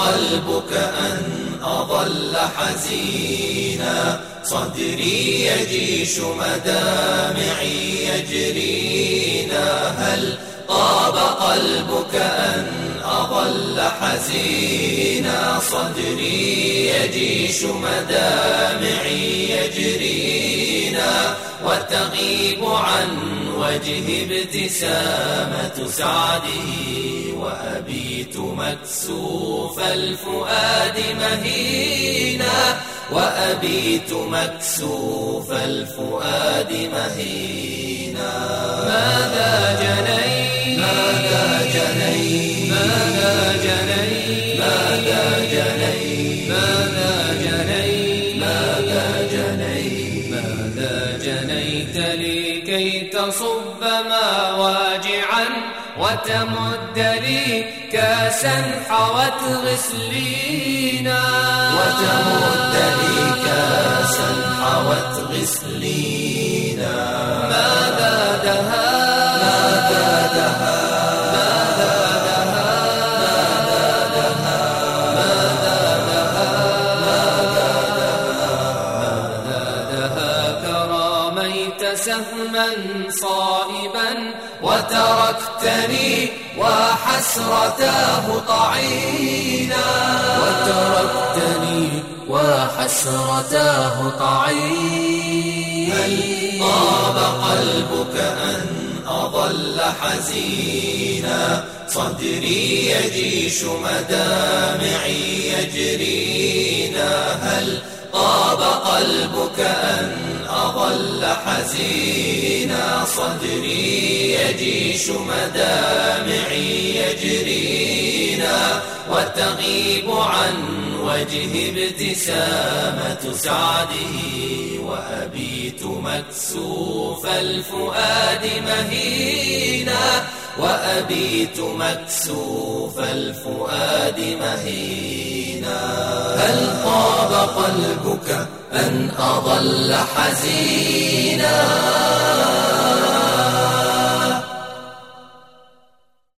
قلبك أن أظل حزينا، صدري يجيش مدامعي يجرينا. هل طاب قلبك أن أظل حزينا، صدري يجيش مدامعي يجرينا. وتغيب عن وجه ابتسامة سعده، وأبيت مكسوف الفؤاد مهينا، وأبيت مكسوف الفؤاد مهينا. ماذا جنيت؟ ماذا جنيت؟ ماذا جنيت؟ ماذا جنيت؟ ماذا جنيت؟ ماذا جنيت؟ ماذا جنيت لكي تصب مواجعا وتمد لي كاسا حوت غسلينا، وتمد لي كاسا حوت غسلينا. ماذا دها؟ ماذا دها؟ ماذا دها؟ ماذا دها؟ ماذا دها؟ كراميت سهما صائبا وتركتني وحسرتاه طعينا، وتركتني وحسرتاه طعينا. هل طاب قلبك أن أظل حزينا، صدري يجيش مدامعي يجرينا. هل طاب قلبك أن أظل حزينا، صدري يجيش مدامعي يجرينا. وتغيب عن وجه ابتسامة سعده، وأبيت مكسوف الفؤاد مهينا، وأبيت مكسوف الفؤاد مهينا. هل طاب قلبك أن أظل حزينا؟